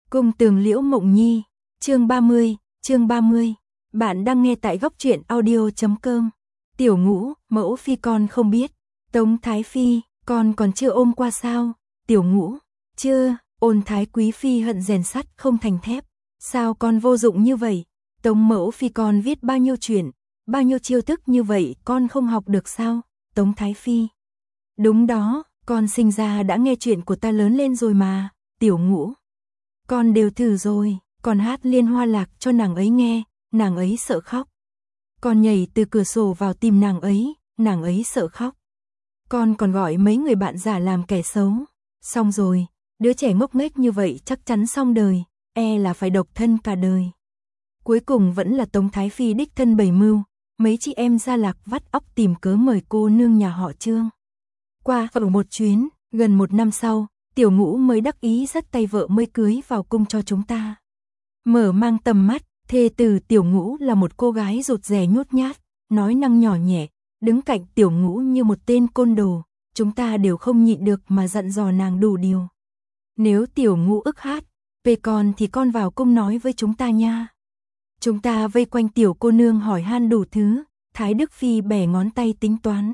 Cung tường Liễu Mộng Nhi, chương 30. Bạn đang nghe tại góc truyện audio.com. Tiểu Ngũ, mẫu phi con không biết. Tống Thái Phi, con còn chưa ôm qua sao? Tiểu Ngũ, chưa. Ôn Thái Quý Phi hận rèn sắt không thành thép. Sao con vô dụng như vậy? Tống mẫu phi con viết bao nhiêu chuyện, bao nhiêu chiêu thức như vậy con không học được sao? Tống Thái Phi, đúng đó, con sinh ra đã nghe chuyện của ta lớn lên rồi mà. Tiểu Ngũ, con đều thử rồi, con hát liên hoa lạc cho nàng ấy nghe, nàng ấy sợ khóc. Con nhảy từ cửa sổ vào tìm nàng ấy sợ khóc. Con còn gọi mấy người bạn giả làm kẻ xấu. Xong rồi, đứa trẻ ngốc nghếch như vậy chắc chắn xong đời, là phải độc thân cả đời. Cuối cùng vẫn là Tống Thái Phi đích thân bày mưu, mấy chị em Gia Lạc vắt óc tìm cớ mời cô nương nhà họ Trương. Qua một chuyến, gần 1 năm sau, Tiểu Ngũ mới đắc ý dắt tay vợ mới cưới vào cung cho chúng ta. Mở mang tầm mắt, thê tử Tiểu Ngũ là một cô gái rụt rè nhút nhát, nói năng nhỏ nhẹ, đứng cạnh Tiểu Ngũ như một tên côn đồ, chúng ta đều không nhịn được mà dặn dò nàng đủ điều. Nếu Tiểu Ngũ ức hát, về con thì con vào cung nói với chúng ta nha. Chúng ta vây quanh tiểu cô nương hỏi han đủ thứ, Thái Đức Phi bẻ ngón tay tính toán.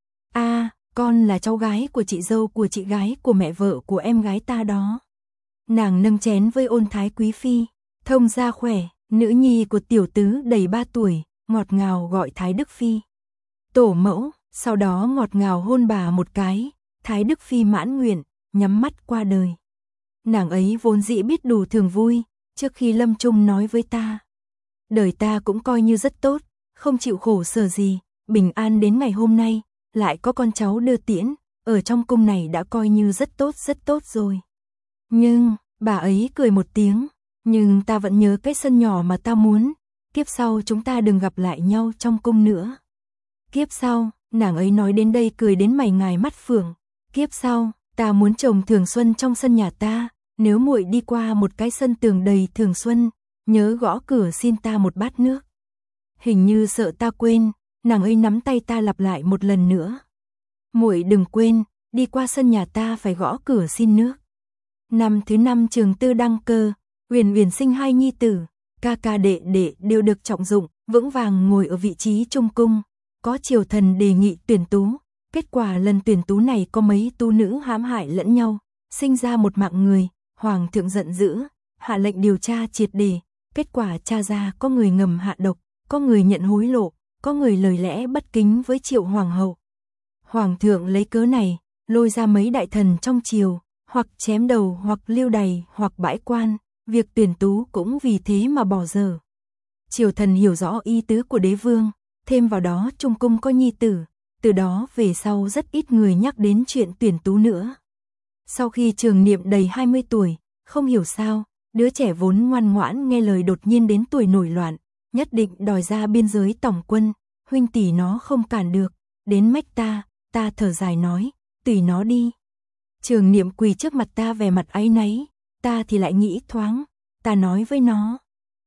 Con là cháu gái của chị dâu của chị gái của mẹ vợ của em gái ta đó. Nàng nâng chén với Ôn Thái Quý Phi, thông gia khỏe, nữ nhi của tiểu tứ đầy 3 tuổi, ngọt ngào gọi Thái Đức Phi tổ mẫu, sau đó ngọt ngào hôn bà một cái, Thái Đức Phi mãn nguyện, nhắm mắt qua đời. Nàng ấy vốn dĩ biết đủ thường vui, trước khi lâm chung nói với ta. Đời ta cũng coi như rất tốt, không chịu khổ sở gì, bình an đến ngày hôm nay, lại có con cháu đưa tiễn, ở trong cung này đã coi như rất tốt rồi. Nhưng, bà ấy cười một tiếng, nhưng ta vẫn nhớ cái sân nhỏ mà ta muốn, kiếp sau chúng ta đừng gặp lại nhau trong cung nữa. Kiếp sau, nàng ấy nói đến đây cười đến mày ngài mắt phượng, kiếp sau, ta muốn trồng thường xuân trong sân nhà ta, nếu muội đi qua một cái sân tường đầy thường xuân, nhớ gõ cửa xin ta một bát nước. Hình như sợ ta quên, nàng ấy nắm tay ta lặp lại một lần nữa. Muội đừng quên, đi qua sân nhà ta phải gõ cửa xin nước. Năm thứ 5 Trường Tư đăng cơ, Uyển sinh 2 nhi tử, ca ca đệ đệ đều được trọng dụng, vững vàng ngồi ở vị trí trung cung. Có triều thần đề nghị tuyển tú, kết quả lần tuyển tú này có mấy tú nữ hãm hại lẫn nhau, sinh ra một mạng người, hoàng thượng giận dữ, hạ lệnh điều tra triệt để, kết quả tra ra có người ngầm hạ độc, có người nhận hối lộ, có người lời lẽ bất kính với Triệu hoàng hậu. Hoàng thượng lấy cớ này, lôi ra mấy đại thần trong triều, hoặc chém đầu hoặc lưu đày hoặc bãi quan, việc tuyển tú cũng vì thế mà bỏ dở. Triều thần hiểu rõ ý tứ của đế vương, thêm vào đó trung cung có nhi tử, từ đó về sau rất ít người nhắc đến chuyện tuyển tú nữa. Sau khi Trường Niệm đầy 20 tuổi, không hiểu sao, đứa trẻ vốn ngoan ngoãn nghe lời đột nhiên đến tuổi nổi loạn, nhất định đòi ra biên giới tổng quân, huynh tỷ nó không cản được, đến mách ta thở dài nói, tùy nó đi. Trường Niệm quỳ trước mặt ta vẻ mặt áy náy, ta thì lại nghĩ thoáng, ta nói với nó,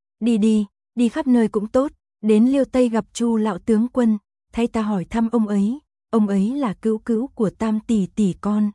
đi khắp nơi cũng tốt, đến Liêu Tây gặp Chu lão tướng quân, thay ta hỏi thăm ông ấy là cứu của Tam tỷ tỷ con,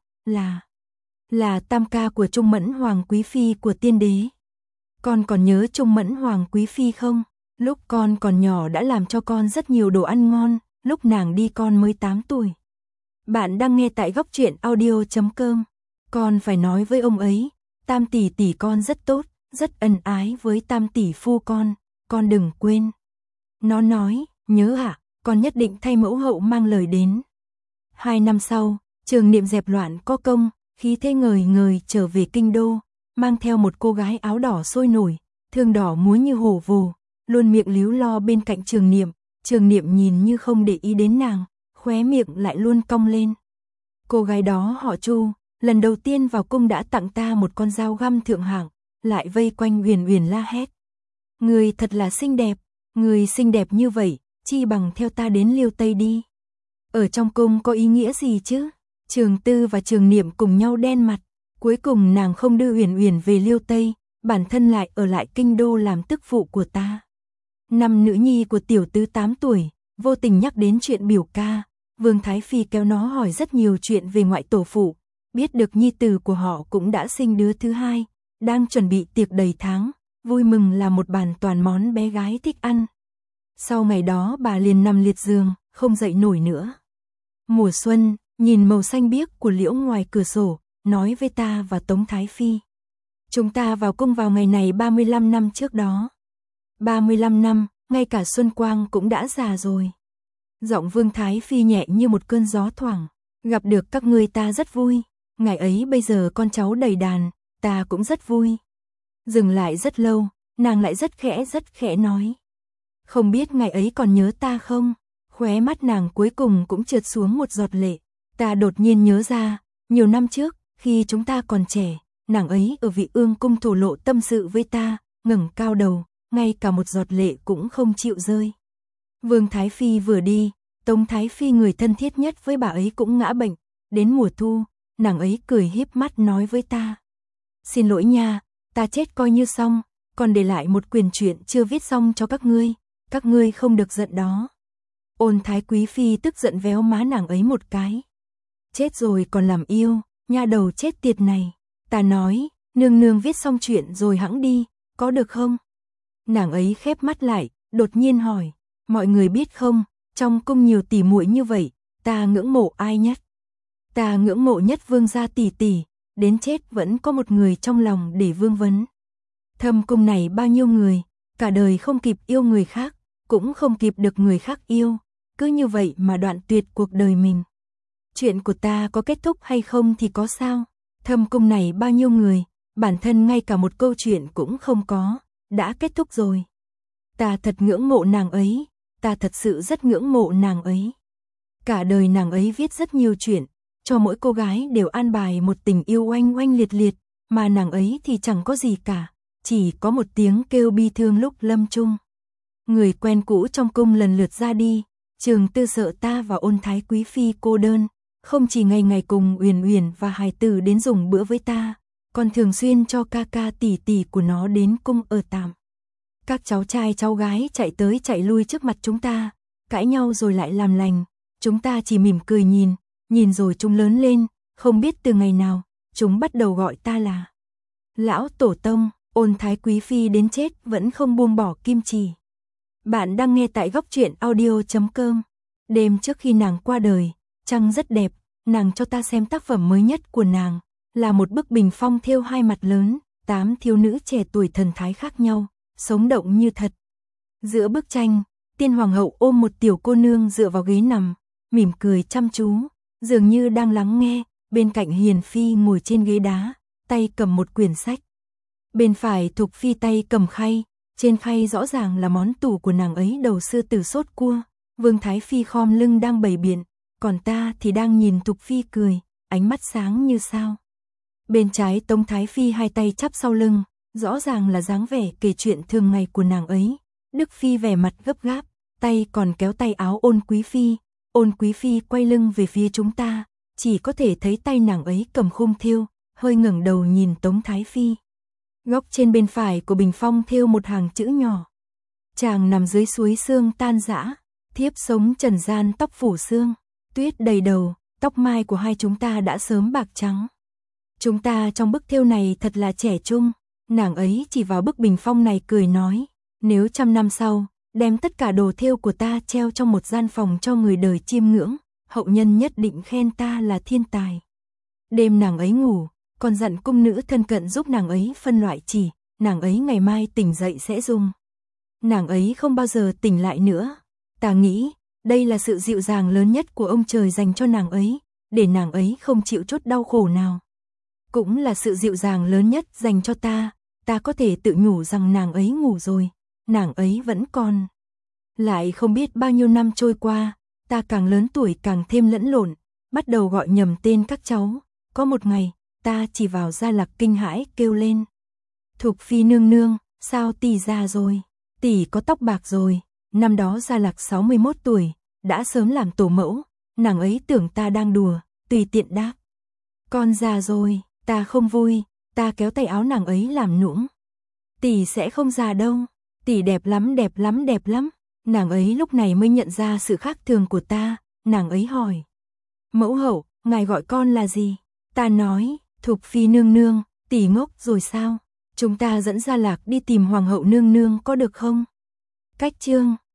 là tam ca của Trung Mẫn Hoàng Quý Phi của tiên đế. Con còn nhớ Trung Mẫn Hoàng Quý Phi không? Lúc con còn nhỏ đã làm cho con rất nhiều đồ ăn ngon, lúc nàng đi con mới 8 tuổi. Bạn đang nghe tại góc truyện audio.com. Con phải nói với ông ấy, Tam tỷ tỷ con rất tốt, rất ân ái với Tam tỷ phu con đừng quên. Nó nói, nhớ ạ, con nhất định thay mẫu hậu mang lời đến. 2 năm sau, Trường Niệm dẹp loạn có công, khí thế ngời trở về kinh đô, mang theo một cô gái áo đỏ sôi nổi, thương đỏ múa như hổ vồ, luôn miệng líu lo bên cạnh Trường Niệm. Trường Niệm nhìn như không để ý đến nàng, khóe miệng lại luôn cong lên. Cô gái đó họ Chu, lần đầu tiên vào cung đã tặng ta một con dao găm thượng hạng, lại vây quanh Uyển la hét. Người thật là xinh đẹp, người xinh đẹp như vậy, chi bằng theo ta đến Liêu Tây đi. Ở trong cung có ý nghĩa gì chứ? Trường Tư và Trường Niệm cùng nhau đen mặt, cuối cùng nàng không đưa Uyển về Liêu Tây, bản thân lại ở lại kinh đô làm tức phụ của ta. Năm nữ nhi của tiểu tứ 8 tuổi, vô tình nhắc đến chuyện biểu ca, Vương Thái Phi kéo nó hỏi rất nhiều chuyện về ngoại tổ phụ, biết được nhi tử của họ cũng đã sinh đứa thứ 2, đang chuẩn bị tiệc đầy tháng, vui mừng là một bàn toàn món bé gái thích ăn. Sau ngày đó bà liền nằm liệt giường, không dậy nổi nữa. Mùa xuân, nhìn màu xanh biếc của liễu ngoài cửa sổ, nói với ta và Tống Thái Phi. Chúng ta vào cung vào ngày này 35 năm trước đó. 35 năm, ngay cả Xuân Quang cũng đã già rồi. Giọng Vương Thái Phi nhẹ như một cơn gió thoảng. Gặp được các ngươi ta rất vui. Ngày ấy bây giờ con cháu đầy đàn, ta cũng rất vui. Dừng lại rất lâu, nàng lại rất khẽ nói. Không biết ngày ấy còn nhớ ta không? Khóe mắt nàng cuối cùng cũng trượt xuống một giọt lệ. Ta đột nhiên nhớ ra, nhiều năm trước, khi chúng ta còn trẻ, nàng ấy ở Vị Ương cung thổ lộ tâm sự với ta, ngẩng cao đầu, ngay cả một giọt lệ cũng không chịu rơi. Vương Thái Phi vừa đi, Tống Thái Phi người thân thiết nhất với bà ấy cũng ngã bệnh. Đến mùa thu, nàng ấy cười híp mắt nói với ta. Xin lỗi nha, ta chết coi như xong, còn để lại một quyển truyện chưa viết xong cho các ngươi không được giận đó. Ôn Thái Quý Phi tức giận véo má nàng ấy một cái. Chết rồi còn làm yêu, nha đầu chết tiệt này. Ta nói, nương nương viết xong chuyện rồi hẵng đi, có được không? Nàng ấy khép mắt lại, đột nhiên hỏi, mọi người biết không, trong cung nhiều tỷ muội như vậy, ta ngưỡng mộ ai nhất? Ta ngưỡng mộ nhất Vương gia tỷ tỷ, đến chết vẫn có một người trong lòng để vương vấn. Thâm cung này bao nhiêu người, cả đời không kịp yêu người khác, cũng không kịp được người khác yêu, cứ như vậy mà đoạn tuyệt cuộc đời mình. Chuyện của ta có kết thúc hay không thì có sao? Thâm cung này bao nhiêu người, bản thân ngay cả một câu chuyện cũng không có, đã kết thúc rồi. Ta thật ngưỡng mộ nàng ấy, ta thật sự rất ngưỡng mộ nàng ấy. Cả đời nàng ấy viết rất nhiều chuyện, cho mỗi cô gái đều an bài một tình yêu oanh oanh liệt liệt, mà nàng ấy thì chẳng có gì cả, chỉ có một tiếng kêu bi thương lúc lâm chung. Người quen cũ trong cung lần lượt ra đi, Trường Tư sợ ta và Ôn Thái Quý Phi cô đơn, không chỉ ngày ngày cùng Uyển Uyển và hài tử đến dùng bữa với ta, còn thường xuyên cho ca ca tỷ tỷ của nó đến cung ở tạm. Các cháu trai cháu gái chạy tới chạy lui trước mặt chúng ta, cãi nhau rồi lại làm lành, chúng ta chỉ mỉm cười nhìn rồi chúng lớn lên, không biết từ ngày nào, chúng bắt đầu gọi ta là Lão Tổ Tông. Ôn Thái Quý Phi đến chết vẫn không buông bỏ kim chỉ. Bạn đang nghe tại góc truyện audio.com. Đêm trước khi nàng qua đời, trăng rất đẹp, nàng cho ta xem tác phẩm mới nhất của nàng, là một bức bình phong thêu hai mặt lớn, 8 thiếu nữ trẻ tuổi thần thái khác nhau, sống động như thật. Giữa bức tranh, tiên hoàng hậu ôm một tiểu cô nương dựa vào ghế nằm, mỉm cười chăm chú, dường như đang lắng nghe, bên cạnh Hiền Phi ngồi trên ghế đá, tay cầm một quyển sách. Bên phải Thục Phi tay cầm khay, trên khay rõ ràng là món tủ của nàng ấy đầu sư tử sốt cua. Vương Thái Phi khom lưng đang bày biện, còn ta thì đang nhìn Thục Phi cười, ánh mắt sáng như sao. Bên trái Tống Thái Phi hai tay chắp sau lưng, rõ ràng là dáng vẻ kể chuyện thường ngày của nàng ấy. Đức Phi vẻ mặt gấp gáp, tay còn kéo tay áo Ôn Quý Phi. Ôn Quý Phi quay lưng về phía chúng ta, chỉ có thể thấy tay nàng ấy cầm khung thêu, hơi ngẩng đầu nhìn Tống Thái Phi. Góc trên bên phải của bình phong thêu một hàng chữ nhỏ. Chàng nằm dưới suối sương tan rã, thiếp sống trần gian tóc phủ sương, tuyết đầy đầu, tóc mai của hai chúng ta đã sớm bạc trắng. Chúng ta trong bức thêu này thật là trẻ trung, nàng ấy chỉ vào bức bình phong này cười nói, nếu 100 năm sau, đem tất cả đồ thêu của ta treo trong một gian phòng cho người đời chiêm ngưỡng, hậu nhân nhất định khen ta là thiên tài. Đêm nàng ấy ngủ, còn dặn cung nữ thân cận giúp nàng ấy phân loại chỉ, nàng ấy ngày mai tỉnh dậy sẽ dùng. Nàng ấy không bao giờ tỉnh lại nữa. Ta nghĩ, đây là sự dịu dàng lớn nhất của ông trời dành cho nàng ấy, để nàng ấy không chịu chút đau khổ nào. Cũng là sự dịu dàng lớn nhất dành cho ta có thể tự nhủ rằng nàng ấy ngủ rồi, nàng ấy vẫn còn. Lại không biết bao nhiêu năm trôi qua, ta càng lớn tuổi càng thêm lẫn lộn, bắt đầu gọi nhầm tên các cháu. Có một ngày, ta chỉ vào Gia Lạc kinh hãi kêu lên. Thục Phi nương nương, sao tỷ già rồi? Tỷ có tóc bạc rồi. Năm đó Gia Lạc 61 tuổi, đã sớm làm tổ mẫu, nàng ấy tưởng ta đang đùa, tùy tiện đáp. Con già rồi, ta không vui, ta kéo tay áo nàng ấy làm nũng. Tỷ sẽ không già đâu, tỷ đẹp lắm đẹp lắm đẹp lắm. Nàng ấy lúc này mới nhận ra sự khác thường của ta, nàng ấy hỏi. Mẫu hậu, ngài gọi con là gì? Ta nói, Thục Phi nương nương, tỷ ngốc rồi sao? chúng ta dẫn Gia Lạc đi tìm Hoàng hậu nương nương có được không? Cách chương